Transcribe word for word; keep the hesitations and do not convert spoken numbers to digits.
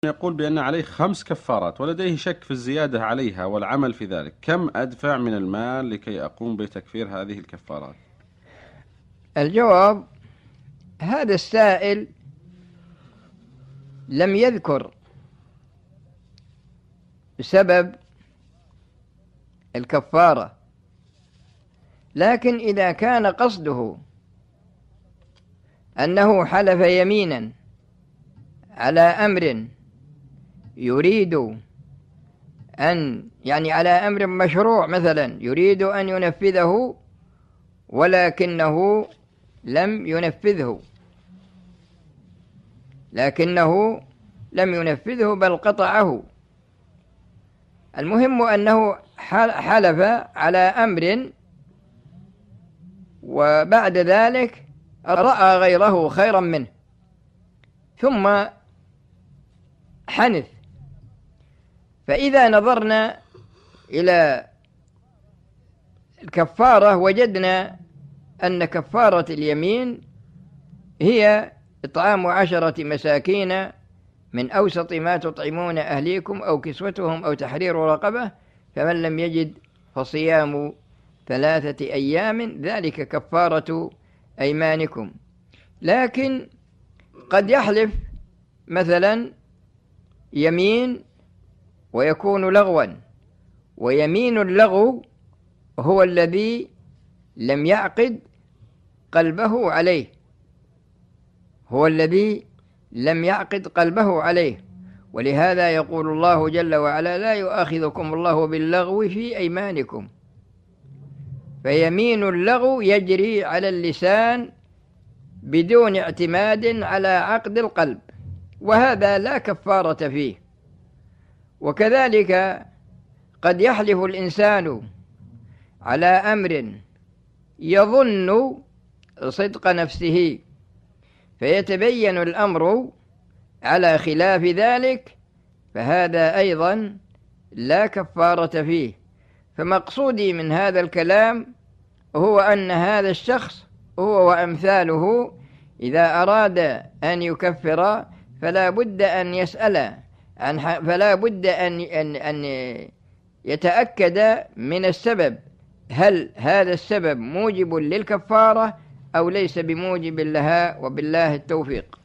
يقول بأن عليه خمس كفارات ولديه شك في الزيادة عليها والعمل في ذلك، كم أدفع من المال لكي أقوم بتكفير هذه الكفارات؟ الجواب: هذا السائل لم يذكر سبب الكفارة، لكن إذا كان قصده أنه حلف يمينا على أمر يريد أن يعني على أمر مشروع مثلا يريد أن ينفذه ولكنه لم ينفذه لكنه لم ينفذه بل قطعه. المهم أنه حلف على أمر وبعد ذلك رأى غيره خيرا منه ثم حنث. فإذا نظرنا إلى الكفارة وجدنا أن كفارة اليمين هي إطعام عشرة مساكين من أوسط ما تطعمون أهليكم أو كسوتهم أو تحرير رقبة، فمن لم يجد فصيام ثلاثة أيام ذلك كفارة أيمانكم. لكن قد يحلف مثلا يمين ويكون لغوا، ويمين اللغو هو الذي لم يعقد قلبه عليه هو الذي لم يعقد قلبه عليه ولهذا يقول الله جل وعلا: لا يؤاخذكم الله باللغو في أيمانكم. فيمين اللغو يجري على اللسان بدون اعتماد على عقد القلب، وهذا لا كفارة فيه. وكذلك قد يحلف الإنسان على أمر يظن صدق نفسه فيتبين الأمر على خلاف ذلك، فهذا أيضا لا كفارة فيه. فمقصودي من هذا الكلام هو أن هذا الشخص هو وأمثاله إذا أراد أن يكفر فلا بد أن يسأل عن فلا بد أن أن أن يتأكد من السبب، هل هذا السبب موجب للكفارة أو ليس بموجب لها، وبالله التوفيق.